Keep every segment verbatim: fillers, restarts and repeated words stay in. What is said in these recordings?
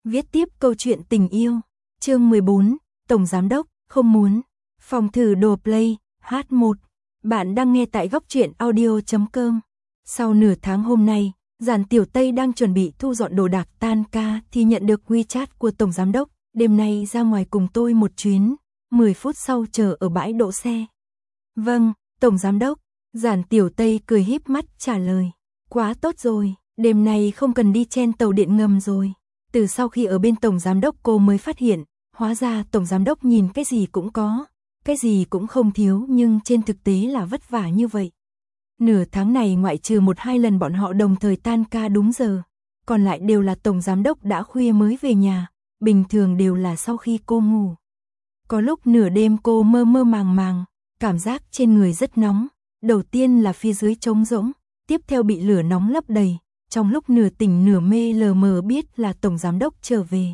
Viết tiếp câu chuyện tình yêu. Chương mười bốn, Tổng Giám Đốc, không muốn. Phòng thử đồ play, hát một. Bạn đang nghe tại góc truyện audio chấm com. Sau nửa tháng hôm nay, Giản Tiểu Tây đang chuẩn bị thu dọn đồ đạc tan ca thì nhận được WeChat của Tổng Giám Đốc. Đêm nay ra ngoài cùng tôi một chuyến, mười phút sau chờ ở bãi đỗ xe. Vâng, Tổng Giám Đốc. Giản Tiểu Tây cười híp mắt trả lời. Quá tốt rồi, đêm nay không cần đi chen tàu điện ngầm rồi. Từ sau khi ở bên Tổng Giám Đốc cô mới phát hiện, hóa ra Tổng Giám Đốc nhìn cái gì cũng có, cái gì cũng không thiếu nhưng trên thực tế là vất vả như vậy. Nửa tháng này ngoại trừ một hai lần bọn họ đồng thời tan ca đúng giờ, còn lại đều là Tổng Giám Đốc đã khuya mới về nhà, bình thường đều là sau khi cô ngủ. Có lúc nửa đêm cô mơ mơ màng màng, cảm giác trên người rất nóng, đầu tiên là phía dưới trống rỗng, tiếp theo bị lửa nóng lấp đầy. Trong lúc nửa tỉnh nửa mê lờ mờ biết là Tổng Giám Đốc trở về.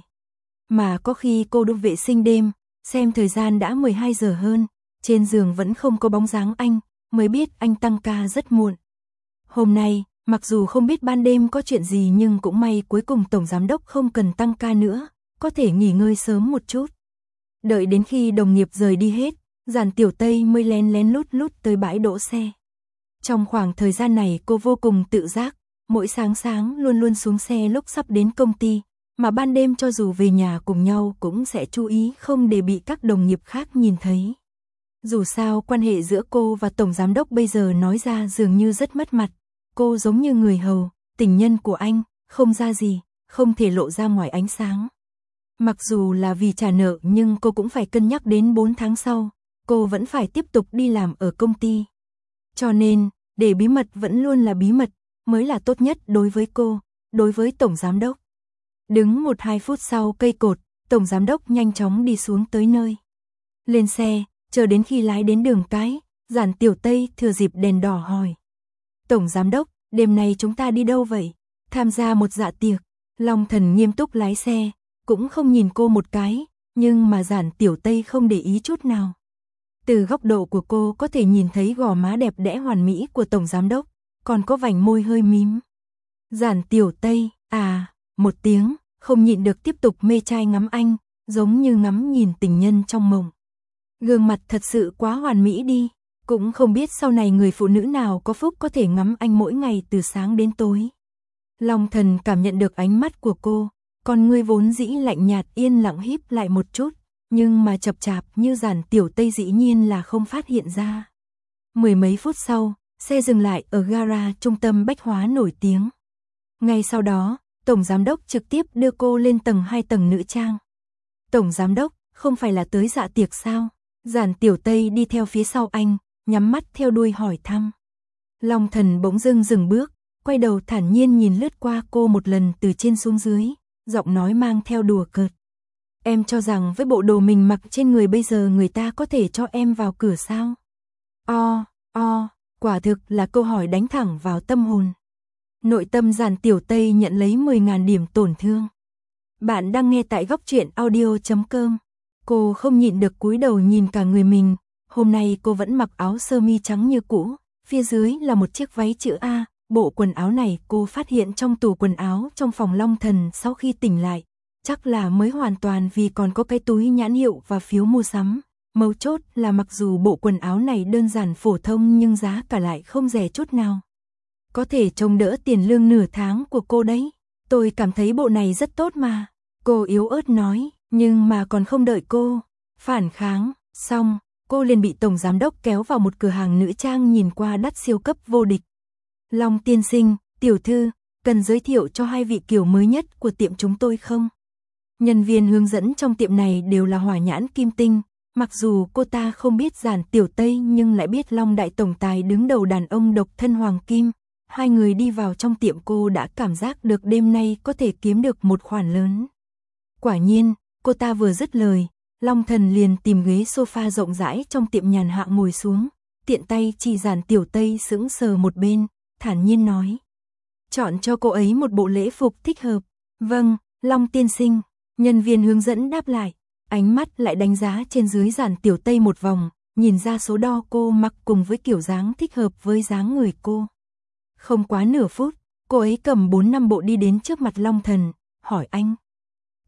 Mà có khi cô đi vệ sinh đêm, xem thời gian đã mười hai giờ hơn, trên giường vẫn không có bóng dáng anh, mới biết anh tăng ca rất muộn. Hôm nay, mặc dù không biết ban đêm có chuyện gì nhưng cũng may cuối cùng Tổng Giám Đốc không cần tăng ca nữa, có thể nghỉ ngơi sớm một chút. Đợi đến khi đồng nghiệp rời đi hết, Giản Tiểu Tây mới lén lén lút lút tới bãi đỗ xe. Trong khoảng thời gian này cô vô cùng tự giác. Mỗi sáng sáng luôn luôn xuống xe lúc sắp đến công ty, mà ban đêm cho dù về nhà cùng nhau cũng sẽ chú ý không để bị các đồng nghiệp khác nhìn thấy. Dù sao quan hệ giữa cô và Tổng Giám Đốc bây giờ nói ra dường như rất mất mặt, cô giống như người hầu, tình nhân của anh, không ra gì, không thể lộ ra ngoài ánh sáng. Mặc dù là vì trả nợ nhưng cô cũng phải cân nhắc đến bốn tháng sau, cô vẫn phải tiếp tục đi làm ở công ty. Cho nên, để bí mật vẫn luôn là bí mật, mới là tốt nhất đối với cô, đối với Tổng Giám Đốc. Đứng một hai phút sau cây cột, Tổng Giám Đốc nhanh chóng đi xuống tới nơi. Lên xe, chờ đến khi lái đến đường cái, Giản Tiểu Tây thừa dịp đèn đỏ hỏi. Tổng Giám Đốc, đêm nay chúng ta đi đâu vậy? Tham gia một dạ tiệc. Long Thần nghiêm túc lái xe, cũng không nhìn cô một cái, nhưng mà Giản Tiểu Tây không để ý chút nào. Từ góc độ của cô có thể nhìn thấy gò má đẹp đẽ hoàn mỹ của Tổng Giám Đốc, còn có vành môi hơi mím. Giản Tiểu Tây, à, một tiếng, không nhịn được tiếp tục mê trai ngắm anh, giống như ngắm nhìn tình nhân trong mộng. Gương mặt thật sự quá hoàn mỹ đi, cũng không biết sau này người phụ nữ nào có phúc có thể ngắm anh mỗi ngày từ sáng đến tối. Long Thần cảm nhận được ánh mắt của cô, con ngươi vốn dĩ lạnh nhạt yên lặng híp lại một chút, nhưng mà chập chạp như Giản Tiểu Tây dĩ nhiên là không phát hiện ra. Mười mấy phút sau, xe dừng lại ở gara trung tâm bách hóa nổi tiếng. Ngay sau đó, Tổng Giám Đốc trực tiếp đưa cô lên tầng hai tầng nữ trang. Tổng Giám Đốc, không phải là tới dạ tiệc sao? Giản Tiểu Tây đi theo phía sau anh, nhắm mắt theo đuôi hỏi thăm. Long Thần bỗng dưng dừng bước, quay đầu thản nhiên nhìn lướt qua cô một lần từ trên xuống dưới, giọng nói mang theo đùa cợt. Em cho rằng với bộ đồ mình mặc trên người bây giờ người ta có thể cho em vào cửa sao? O, o. Quả thực là câu hỏi đánh thẳng vào tâm hồn. Nội tâm Giản Tiểu Tây nhận lấy mười nghìn điểm tổn thương. Bạn đang nghe tại góc truyện audio chấm com. Cô không nhịn được cúi đầu nhìn cả người mình. Hôm nay cô vẫn mặc áo sơ mi trắng như cũ, phía dưới là một chiếc váy chữ A. Bộ quần áo này cô phát hiện trong tủ quần áo trong phòng Long Thần sau khi tỉnh lại. Chắc là mới hoàn toàn vì còn có cái túi nhãn hiệu và phiếu mua sắm. Mấu chốt là mặc dù bộ quần áo này đơn giản phổ thông nhưng giá cả lại không rẻ chút nào. Có thể chống đỡ tiền lương nửa tháng của cô đấy. Tôi cảm thấy bộ này rất tốt mà. Cô yếu ớt nói, nhưng mà còn không đợi cô phản kháng, xong, cô liền bị Tổng Giám Đốc kéo vào một cửa hàng nữ trang nhìn qua đắt siêu cấp vô địch. Long tiên sinh, tiểu thư, cần giới thiệu cho hai vị kiểu mới nhất của tiệm chúng tôi không? Nhân viên hướng dẫn trong tiệm này đều là hỏa nhãn kim tinh. Mặc dù cô ta không biết Giản Tiểu Tây nhưng lại biết Long Đại Tổng Tài đứng đầu đàn ông độc thân Hoàng Kim. Hai người đi vào trong tiệm cô đã cảm giác được đêm nay có thể kiếm được một khoản lớn. Quả nhiên, cô ta vừa dứt lời, Long Thần liền tìm ghế sofa rộng rãi trong tiệm nhàn hạ ngồi xuống, tiện tay chỉ Giản Tiểu Tây sững sờ một bên, thản nhiên nói. Chọn cho cô ấy một bộ lễ phục thích hợp. Vâng, Long tiên sinh, nhân viên hướng dẫn đáp lại. Ánh mắt lại đánh giá trên dưới Giản Tiểu Tây một vòng, nhìn ra số đo cô mặc cùng với kiểu dáng thích hợp với dáng người cô. Không quá nửa phút, cô ấy cầm bốn năm bộ đi đến trước mặt Long Thần, hỏi anh.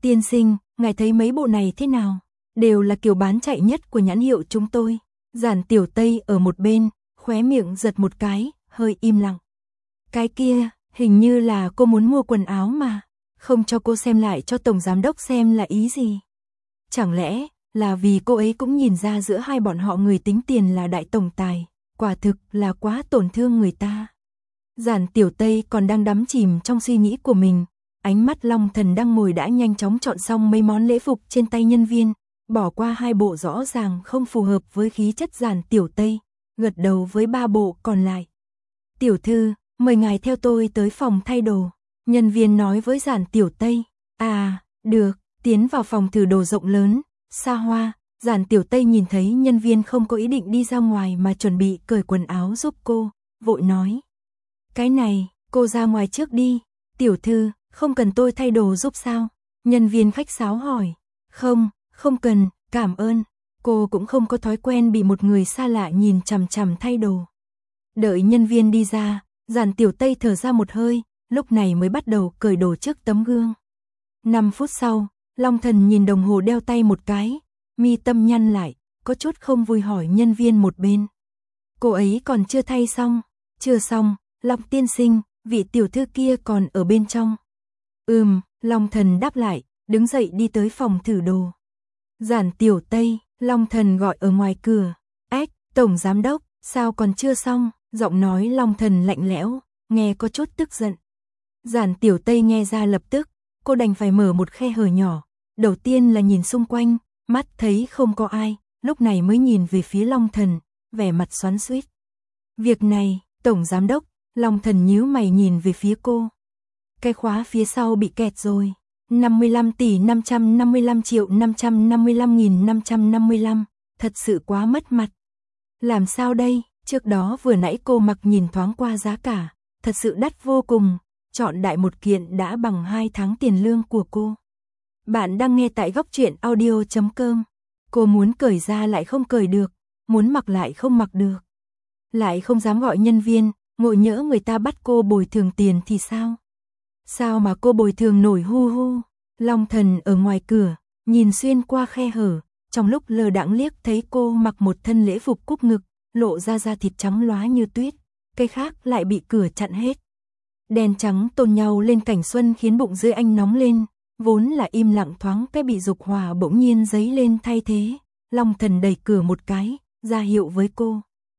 tiên sinh, ngài thấy mấy bộ này thế nào? Đều là kiểu bán chạy nhất của nhãn hiệu chúng tôi. Giản Tiểu Tây ở một bên, khóe miệng giật một cái, hơi im lặng. Cái kia, hình như là cô muốn mua quần áo mà, không cho cô xem lại cho tổng giám đốc xem là ý gì? Chẳng lẽ là vì cô ấy cũng nhìn ra giữa hai bọn họ người tính tiền là đại tổng tài, quả thực là quá tổn thương người ta. Giản Tiểu Tây còn đang đắm chìm trong suy nghĩ của mình, ánh mắt Long Thần đang ngồi đã nhanh chóng chọn xong mấy món lễ phục trên tay nhân viên, bỏ qua hai bộ rõ ràng không phù hợp với khí chất Giản Tiểu Tây, gật đầu với ba bộ còn lại. Tiểu thư, mời ngài theo tôi tới phòng thay đồ. Nhân viên nói với Giản Tiểu Tây. À, được, tiến vào phòng thử đồ rộng lớn, xa hoa. Giản Tiểu Tây nhìn thấy nhân viên không có ý định đi ra ngoài mà chuẩn bị cởi quần áo giúp cô, vội nói. Cái này, cô ra ngoài trước đi. Tiểu thư, không cần tôi thay đồ giúp sao? Nhân viên khách sáo hỏi. Không, không cần, cảm ơn. Cô cũng không có thói quen bị một người xa lạ nhìn chằm chằm thay đồ. Đợi nhân viên đi ra, Giản Tiểu Tây thở ra một hơi, lúc này mới bắt đầu cởi đồ trước tấm gương. Năm phút sau, Long Thần nhìn đồng hồ đeo tay một cái, mi tâm nhăn lại, có chút không vui hỏi nhân viên một bên. Cô ấy còn chưa thay xong? Chưa xong, Long tiên sinh, vị tiểu thư kia còn ở bên trong. Ừm, Long Thần đáp lại, đứng dậy đi tới phòng thử đồ. Giản Tiểu Tây, Long Thần gọi ở ngoài cửa. Ếch, tổng giám đốc, sao còn chưa xong? Giọng nói Long Thần lạnh lẽo, nghe có chút tức giận. Giản Tiểu Tây nghe ra lập tức, cô đành phải mở một khe hở nhỏ. Đầu tiên là nhìn xung quanh, mắt thấy không có ai, lúc này mới nhìn về phía Long Thần, vẻ mặt xoắn xuýt. Việc này, tổng giám đốc, Long Thần nhíu mày nhìn về phía cô. Cái khóa phía sau bị kẹt rồi. năm mươi lăm tỷ năm trăm năm mươi lăm triệu năm trăm năm mươi lăm nghìn năm trăm năm mươi lăm, thật sự quá mất mặt. Làm sao đây, trước đó vừa nãy cô mặc nhìn thoáng qua giá cả, thật sự đắt vô cùng, chọn đại một kiện đã bằng hai tháng tiền lương của cô. Bạn đang nghe tại góc truyện audio chấm com. Cô muốn cởi ra lại không cởi được, muốn mặc lại không mặc được. Lại không dám gọi nhân viên, ngộ nhỡ người ta bắt cô bồi thường tiền thì sao? Sao mà cô bồi thường nổi hu hu? Long Thần ở ngoài cửa, nhìn xuyên qua khe hở, trong lúc lờ đãng liếc thấy cô mặc một thân lễ phục cúp ngực, lộ ra da thịt trắng lóa như tuyết, cái khác lại bị cửa chặn hết. Đen trắng tôn nhau lên cảnh xuân khiến bụng dưới anh nóng lên, vốn là im lặng thoáng cái bị dục hỏa bỗng nhiên dấy lên thay thế. Long Thần đẩy cửa một cái, ra hiệu với cô.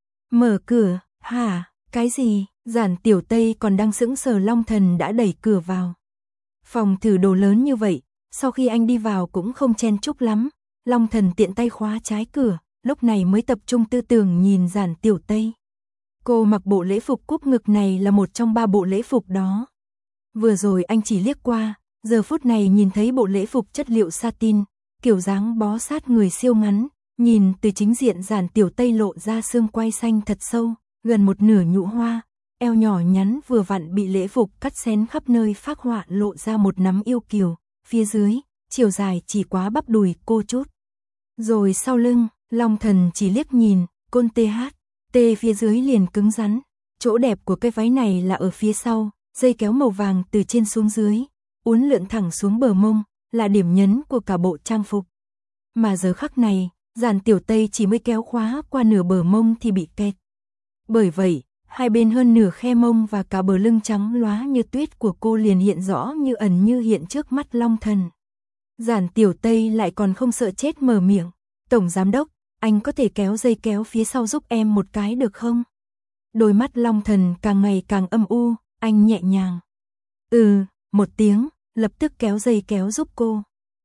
Mở cửa, hả, cái gì? Giản Tiểu Tây còn đang sững sờ, Long Thần đã đẩy cửa vào. Phòng thử đồ lớn như vậy, sau khi anh đi vào cũng không chen chúc lắm. Long Thần tiện tay khóa trái cửa, lúc này mới tập trung tư tưởng nhìn Giản Tiểu Tây. Cô mặc bộ lễ phục cúp ngực này là một trong ba bộ lễ phục đó. Vừa rồi anh chỉ liếc qua, giờ phút này nhìn thấy bộ lễ phục chất liệu satin, kiểu dáng bó sát người siêu ngắn, nhìn từ chính diện Giản Tiểu Tây lộ ra xương quai xanh thật sâu, gần một nửa nhũ hoa, eo nhỏ nhắn vừa vặn bị lễ phục cắt xén khắp nơi phác họa lộ ra một nắm yêu kiều, phía dưới, chiều dài chỉ quá bắp đùi cô chút. Rồi sau lưng, Long Thần chỉ liếc nhìn, côn tê hát, tê phía dưới liền cứng rắn, chỗ đẹp của cái váy này là ở phía sau, dây kéo màu vàng từ trên xuống dưới, uốn lượn thẳng xuống bờ mông, là điểm nhấn của cả bộ trang phục. Mà giờ khắc này, Giản Tiểu Tây chỉ mới kéo khóa qua nửa bờ mông thì bị kẹt. Bởi vậy, hai bên hơn nửa khe mông và cả bờ lưng trắng lóa như tuyết của cô liền hiện rõ như ẩn như hiện trước mắt Long Thần. Giản Tiểu Tây lại còn không sợ chết mở miệng. Tổng giám đốc, anh có thể kéo dây kéo phía sau giúp em một cái được không? Đôi mắt Long Thần càng ngày càng âm u, anh nhẹ nhàng. Ừ, một tiếng, lập tức kéo dây kéo giúp cô.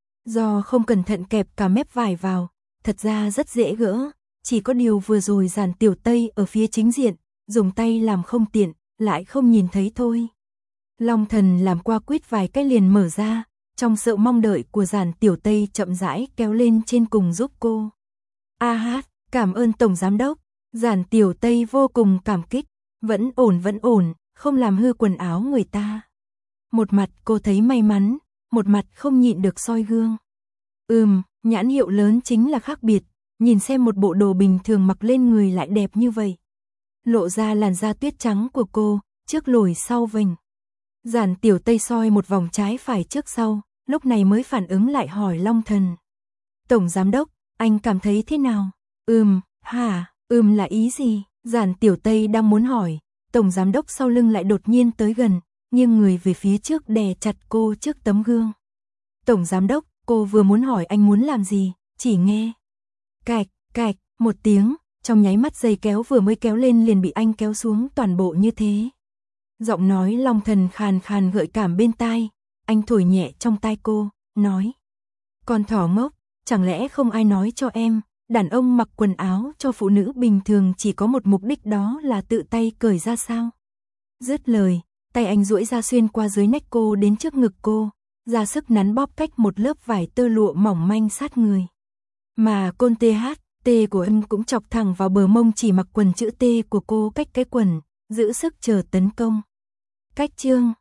Do không cẩn thận kẹp cả mép vải vào, thật ra rất dễ gỡ, chỉ có điều vừa rồi Giản Tiểu Tây ở phía chính diện, dùng tay làm không tiện, lại không nhìn thấy thôi. Long Thần làm qua quýt vài cái liền mở ra, trong sự mong đợi của Giản Tiểu Tây chậm rãi kéo lên trên cùng giúp cô. A hát, cảm ơn tổng giám đốc. Giản Tiểu Tây vô cùng cảm kích, vẫn ổn vẫn ổn, không làm hư quần áo người ta. Một mặt cô thấy may mắn, một mặt không nhịn được soi gương. Ừm, nhãn hiệu lớn chính là khác biệt, nhìn xem một bộ đồ bình thường mặc lên người lại đẹp như vậy. Lộ ra làn da tuyết trắng của cô, trước lồi sau vành. Giản Tiểu Tây soi một vòng trái phải trước sau, lúc này mới phản ứng lại hỏi Long Thần. Tổng giám đốc, anh cảm thấy thế nào? Ừm, hả, ừm là ý gì? Giản Tiểu Tây đang muốn hỏi, tổng giám đốc sau lưng lại đột nhiên tới gần, nghiêng người về phía trước đè chặt cô trước tấm gương. Tổng giám đốc, cô vừa muốn hỏi anh muốn làm gì, chỉ nghe. Cạch, cạch, một tiếng, trong nháy mắt dây kéo vừa mới kéo lên liền bị anh kéo xuống toàn bộ như thế. Giọng nói Long Thần khàn khàn gợi cảm bên tai, anh thổi nhẹ trong tai cô, nói. Con thỏ ngốc, chẳng lẽ không ai nói cho em, đàn ông mặc quần áo cho phụ nữ bình thường chỉ có một mục đích đó là tự tay cởi ra sao? Dứt lời, tay anh duỗi ra xuyên qua dưới nách cô đến trước ngực cô, ra sức nắn bóp cách một lớp vải tơ lụa mỏng manh sát người. Mà côn tê hát, tê của anh cũng chọc thẳng vào bờ mông chỉ mặc quần chữ T của cô cách cái quần, giữ sức chờ tấn công. Cách chương